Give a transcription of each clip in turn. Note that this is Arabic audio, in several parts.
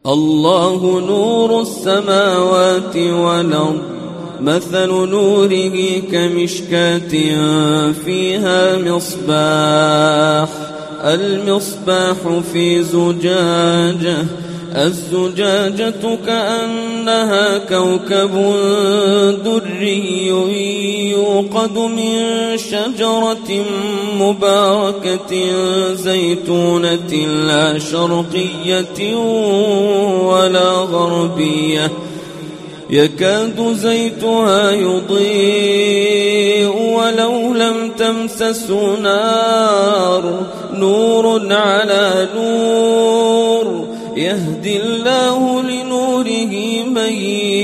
الله نور السماوات والأرض مثل نوره كمشكاة فيها مصباح المصباح في زجاجة الزجاجة كأنها كوكب دري يوقد من شجرة مباركة زيتونة لا شرقية ولا غربية يكاد زيتها يضيء ولو لم تمسسه نار نور على نور يهدي الله لنوره من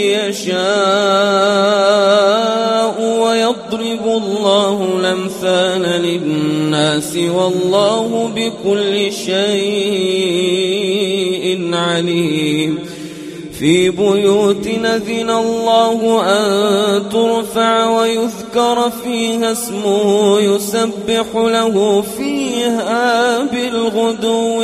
يشاء ويضرب الله الأمثال للناس والله بكل شيء عليم في بيوت أذن الله أن ترفع ويذكر فيها اسمه يسبح له فيها بالغدو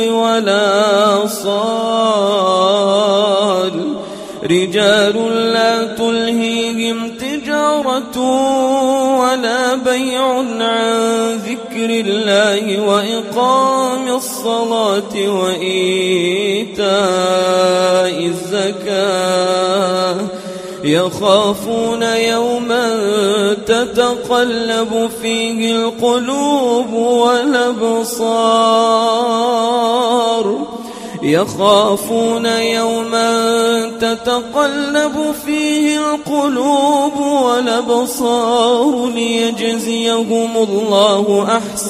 والآصال رجال لا تلهيهم تجارة ولا بيع عن ذكر الله وإقام الصلاة وإيتاء الزكاة يخافون يوما تتقلب فيه القلوب والأبصار يخافون يوما تتقلب فيه القلوب والأبصار ليجزيهم الله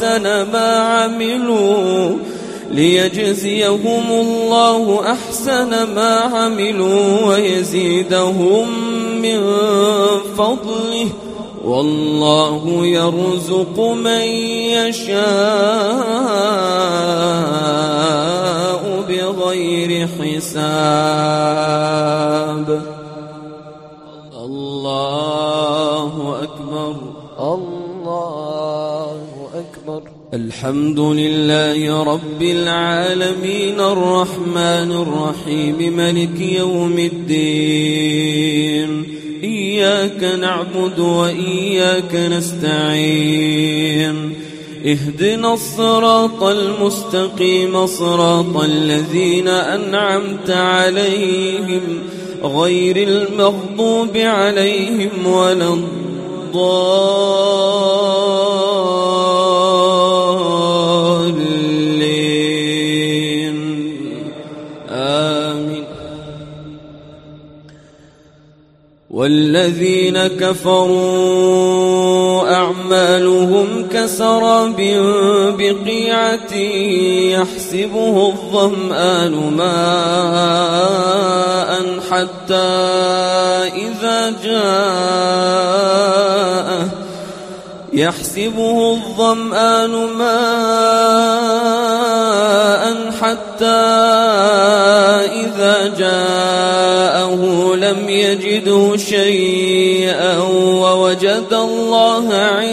أحسن ما عملوا ويزيدهم من فضله والله يرزق من يشاء بغير حساب الله أكبر الله أكبر الحمد لله رب العالمين الرحمن الرحيم ملك يوم الدين إياك نعبد وإياك نستعين اهدنا الصراط المستقيم صراط الذين أنعمت عليهم غير المغضوب عليهم ولا الضالين آمين والذين كفروا أعمالهم كسراب بقيعة يحسبه الظمآن ماء حتى إذا جاءه لم يجده شيئا ووجد الله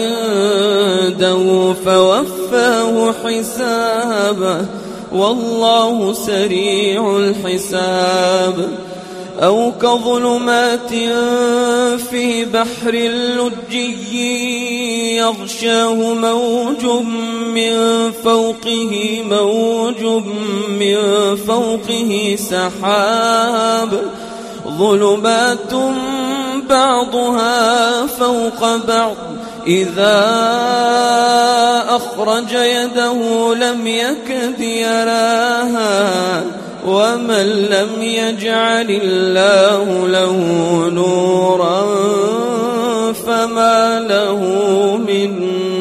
عنده فوفاه حسابه والله سريع الحساب أو كظلمات في بحر لجي يغشاه موج من فوقه سحاب ظلمات بعضها فوق بعض إذا أخرج يده لم يكد يراها ومن لم يجعل الله له نورا فما له من